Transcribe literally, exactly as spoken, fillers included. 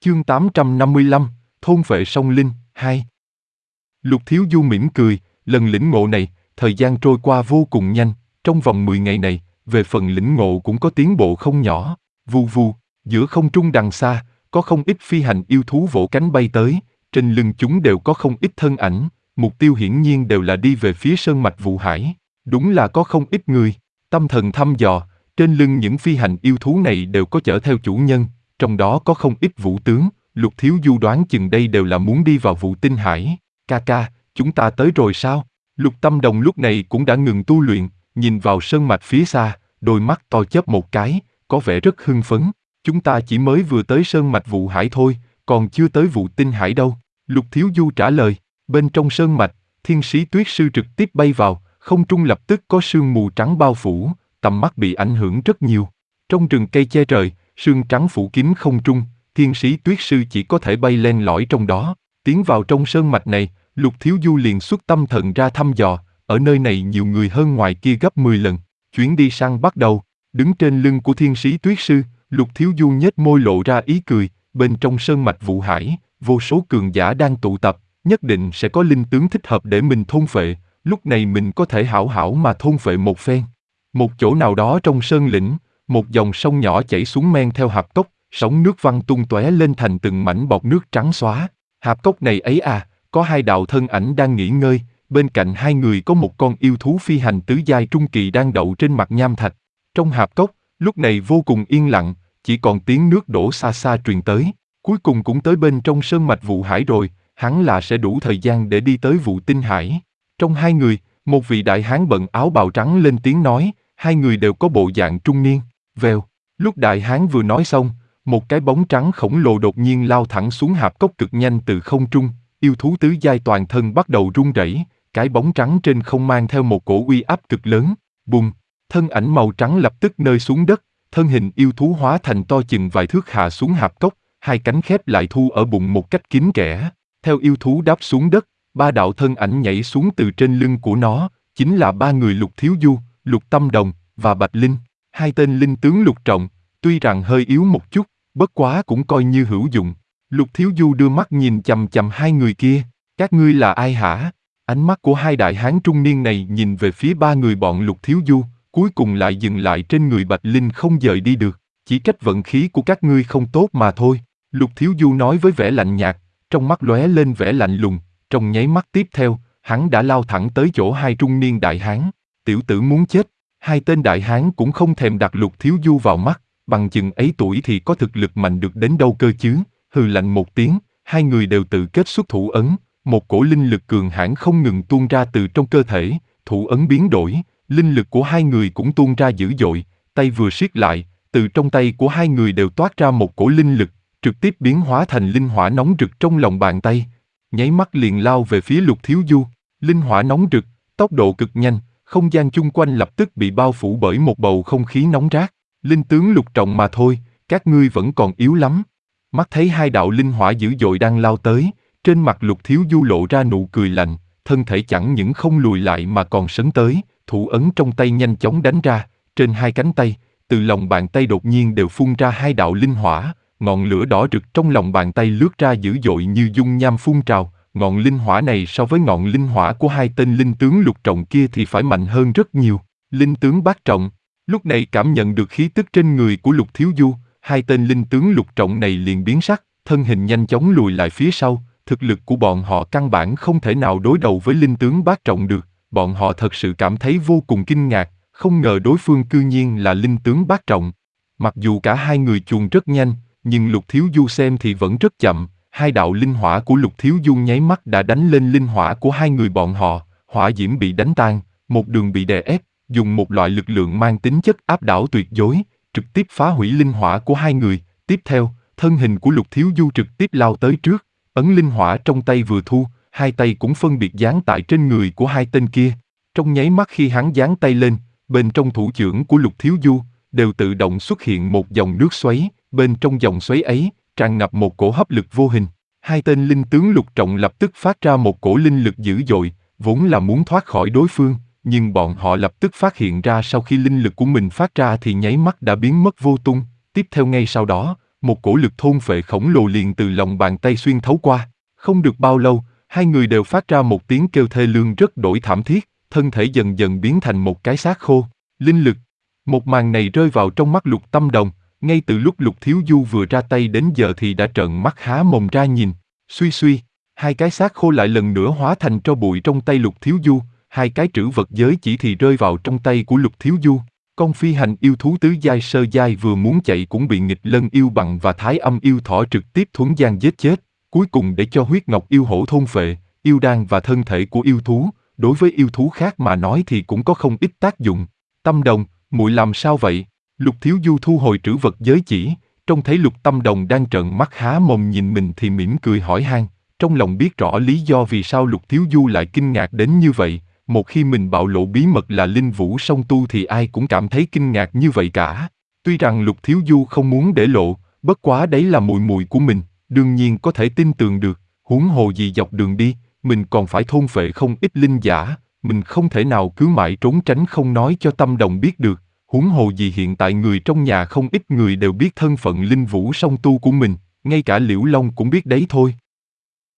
Chương tám trăm năm mươi lăm, Thôn vệ sông Linh, hai. Lục Thiếu Du mỉm cười, lần lĩnh ngộ này, thời gian trôi qua vô cùng nhanh, trong vòng mười ngày này, về phần lĩnh ngộ cũng có tiến bộ không nhỏ. Vù vù, giữa không trung đằng xa, có không ít phi hành yêu thú vỗ cánh bay tới, trên lưng chúng đều có không ít thân ảnh, mục tiêu hiển nhiên đều là đi về phía sơn mạch Vụ Hải. Đúng là có không ít người, tâm thần thăm dò, trên lưng những phi hành yêu thú này đều có chở theo chủ nhân, trong đó có không ít vũ tướng. Lục Thiếu Du đoán chừng đây đều là muốn đi vào Vụ Tinh Hải. Ca ca, chúng ta tới rồi sao? Lục Tâm Đồng lúc này cũng đã ngừng tu luyện, nhìn vào sơn mạch phía xa, đôi mắt to chớp một cái, có vẻ rất hưng phấn. Chúng ta chỉ mới vừa tới sơn mạch Vụ Hải thôi, còn chưa tới Vụ Tinh Hải đâu. Lục Thiếu Du trả lời. Bên trong sơn mạch, Thiên Sĩ Tuyết Sư trực tiếp bay vào, không trung lập tức có sương mù trắng bao phủ, tầm mắt bị ảnh hưởng rất nhiều. Trong rừng cây che trời, sương trắng phủ kín không trung, Thiên Sĩ Tuyết Sư chỉ có thể bay len lỏi trong đó. Tiến vào trong sơn mạch này, Lục Thiếu Du liền xuất tâm thần ra thăm dò, ở nơi này nhiều người hơn ngoài kia gấp mười lần. Chuyến đi săn bắt đầu, đứng trên lưng của Thiên Sĩ Tuyết Sư, Lục Thiếu Du nhếch môi lộ ra ý cười, bên trong sơn mạch Vụ Hải, vô số cường giả đang tụ tập, nhất định sẽ có linh tướng thích hợp để mình thôn phệ, lúc này mình có thể hảo hảo mà thôn phệ một phen. Một chỗ nào đó trong sơn lĩnh, một dòng sông nhỏ chảy xuống men theo hạp cốc, sóng nước văng tung tóe lên thành từng mảnh bọt nước trắng xóa. Hạp cốc này ấy à, có hai đạo thân ảnh đang nghỉ ngơi, bên cạnh hai người có một con yêu thú phi hành tứ giai trung kỳ đang đậu trên mặt nham thạch. Trong hạp cốc, lúc này vô cùng yên lặng, chỉ còn tiếng nước đổ xa xa truyền tới. Cuối cùng cũng tới bên trong sơn mạch Vụ Hải rồi, hắn là sẽ đủ thời gian để đi tới Vụ Tinh Hải. Trong hai người, một vị đại hán bận áo bào trắng lên tiếng nói, hai người đều có bộ dạng trung niên. Vèo, lúc đại hán vừa nói xong, một cái bóng trắng khổng lồ đột nhiên lao thẳng xuống hạp cốc cực nhanh từ không trung, yêu thú tứ giai toàn thân bắt đầu run rẩy, cái bóng trắng trên không mang theo một cổ uy áp cực lớn. Bùng, thân ảnh màu trắng lập tức rơi xuống đất, thân hình yêu thú hóa thành to chừng vài thước hạ xuống hạp cốc, hai cánh khép lại thu ở bụng một cách kín kẽ. Theo yêu thú đáp xuống đất, ba đạo thân ảnh nhảy xuống từ trên lưng của nó, chính là ba người Lục Thiếu Du, Lục Tâm Đồng và Bạch Linh, hai tên linh tướng lục trọng, tuy rằng hơi yếu một chút, bất quá cũng coi như hữu dụng. Lục Thiếu Du đưa mắt nhìn chằm chằm hai người kia, các ngươi là ai hả? Ánh mắt của hai đại hán trung niên này nhìn về phía ba người bọn Lục Thiếu Du, cuối cùng lại dừng lại trên người Bạch Linh không dời đi được, chỉ trách vận khí của các ngươi không tốt mà thôi. Lục Thiếu Du nói với vẻ lạnh nhạt, trong mắt lóe lên vẻ lạnh lùng, trong nháy mắt tiếp theo, hắn đã lao thẳng tới chỗ hai trung niên đại hán. Tiểu tử muốn chết, hai tên đại hán cũng không thèm đặt Lục Thiếu Du vào mắt, bằng chừng ấy tuổi thì có thực lực mạnh được đến đâu cơ chứ. Hừ lạnh một tiếng, hai người đều tự kết xuất thủ ấn, một cổ linh lực cường hãn không ngừng tuôn ra từ trong cơ thể, thủ ấn biến đổi, linh lực của hai người cũng tuôn ra dữ dội, tay vừa siết lại, từ trong tay của hai người đều toát ra một cổ linh lực, trực tiếp biến hóa thành linh hỏa nóng rực trong lòng bàn tay, nháy mắt liền lao về phía Lục Thiếu Du. Linh hỏa nóng rực, tốc độ cực nhanh, không gian chung quanh lập tức bị bao phủ bởi một bầu không khí nóng rát. Linh tướng lục trọng mà thôi, các ngươi vẫn còn yếu lắm. Mắt thấy hai đạo linh hỏa dữ dội đang lao tới, trên mặt Lục Thiếu Du lộ ra nụ cười lạnh, thân thể chẳng những không lùi lại mà còn sấn tới, thủ ấn trong tay nhanh chóng đánh ra, trên hai cánh tay, từ lòng bàn tay đột nhiên đều phun ra hai đạo linh hỏa, ngọn lửa đỏ rực trong lòng bàn tay lướt ra dữ dội như dung nham phun trào, ngọn linh hỏa này so với ngọn linh hỏa của hai tên linh tướng lục trọng kia thì phải mạnh hơn rất nhiều. Linh tướng bát trọng, lúc này cảm nhận được khí tức trên người của Lục Thiếu Du, hai tên linh tướng lục trọng này liền biến sắc, thân hình nhanh chóng lùi lại phía sau, thực lực của bọn họ căn bản không thể nào đối đầu với linh tướng bát trọng được, bọn họ thật sự cảm thấy vô cùng kinh ngạc, không ngờ đối phương cư nhiên là linh tướng bát trọng. Mặc dù cả hai người chuồn rất nhanh, nhưng Lục Thiếu Du xem thì vẫn rất chậm, hai đạo linh hỏa của Lục Thiếu Du nháy mắt đã đánh lên linh hỏa của hai người bọn họ, hỏa diễm bị đánh tan, một đường bị đè ép, dùng một loại lực lượng mang tính chất áp đảo tuyệt đối, trực tiếp phá hủy linh hỏa của hai người. Tiếp theo, thân hình của Lục Thiếu Du trực tiếp lao tới trước, ấn linh hỏa trong tay vừa thu, hai tay cũng phân biệt dán tại trên người của hai tên kia. Trong nháy mắt khi hắn dán tay lên, bên trong thủ chưởng của Lục Thiếu Du đều tự động xuất hiện một dòng nước xoáy, bên trong dòng xoáy ấy tràn ngập một cổ hấp lực vô hình. Hai tên linh tướng lục trọng lập tức phát ra một cổ linh lực dữ dội, vốn là muốn thoát khỏi đối phương, nhưng bọn họ lập tức phát hiện ra sau khi linh lực của mình phát ra thì nháy mắt đã biến mất vô tung. Tiếp theo ngay sau đó, một cổ lực thôn phệ khổng lồ liền từ lòng bàn tay xuyên thấu qua. Không được bao lâu, hai người đều phát ra một tiếng kêu thê lương rất đổi thảm thiết, thân thể dần dần biến thành một cái xác khô. Linh lực. Một màn này rơi vào trong mắt Lục Tâm Đồng, ngay từ lúc Lục Thiếu Du vừa ra tay đến giờ thì đã trợn mắt há mồm ra nhìn. Suy suy, hai cái xác khô lại lần nữa hóa thành tro bụi trong tay Lục Thiếu Du, hai cái trữ vật giới chỉ thì rơi vào trong tay của Lục Thiếu Du. Con phi hành yêu thú tứ giai sơ giai vừa muốn chạy cũng bị nghịch lân yêu bằng và thái âm yêu thỏ trực tiếp thuấn gian giết chết, cuối cùng để cho huyết ngọc yêu hổ thôn phệ, yêu đan và thân thể của yêu thú, đối với yêu thú khác mà nói thì cũng có không ít tác dụng. Tâm Đồng, muội làm sao vậy? Lục Thiếu Du thu hồi trữ vật giới chỉ, trông thấy Lục Tâm Đồng đang trợn mắt há mồm nhìn mình thì mỉm cười hỏi han, trong lòng biết rõ lý do vì sao Lục Thiếu Du lại kinh ngạc đến như vậy. Một khi mình bạo lộ bí mật là linh vũ song tu thì ai cũng cảm thấy kinh ngạc như vậy cả. Tuy rằng Lục Thiếu Du không muốn để lộ, bất quá đấy là muội muội của mình, đương nhiên có thể tin tưởng được, huống hồ gì dọc đường đi, mình còn phải thôn phệ không ít linh giả, mình không thể nào cứ mãi trốn tránh không nói cho Tâm Đồng biết được, huống hồ gì hiện tại người trong nhà không ít người đều biết thân phận linh vũ song tu của mình, ngay cả Liễu Long cũng biết đấy thôi.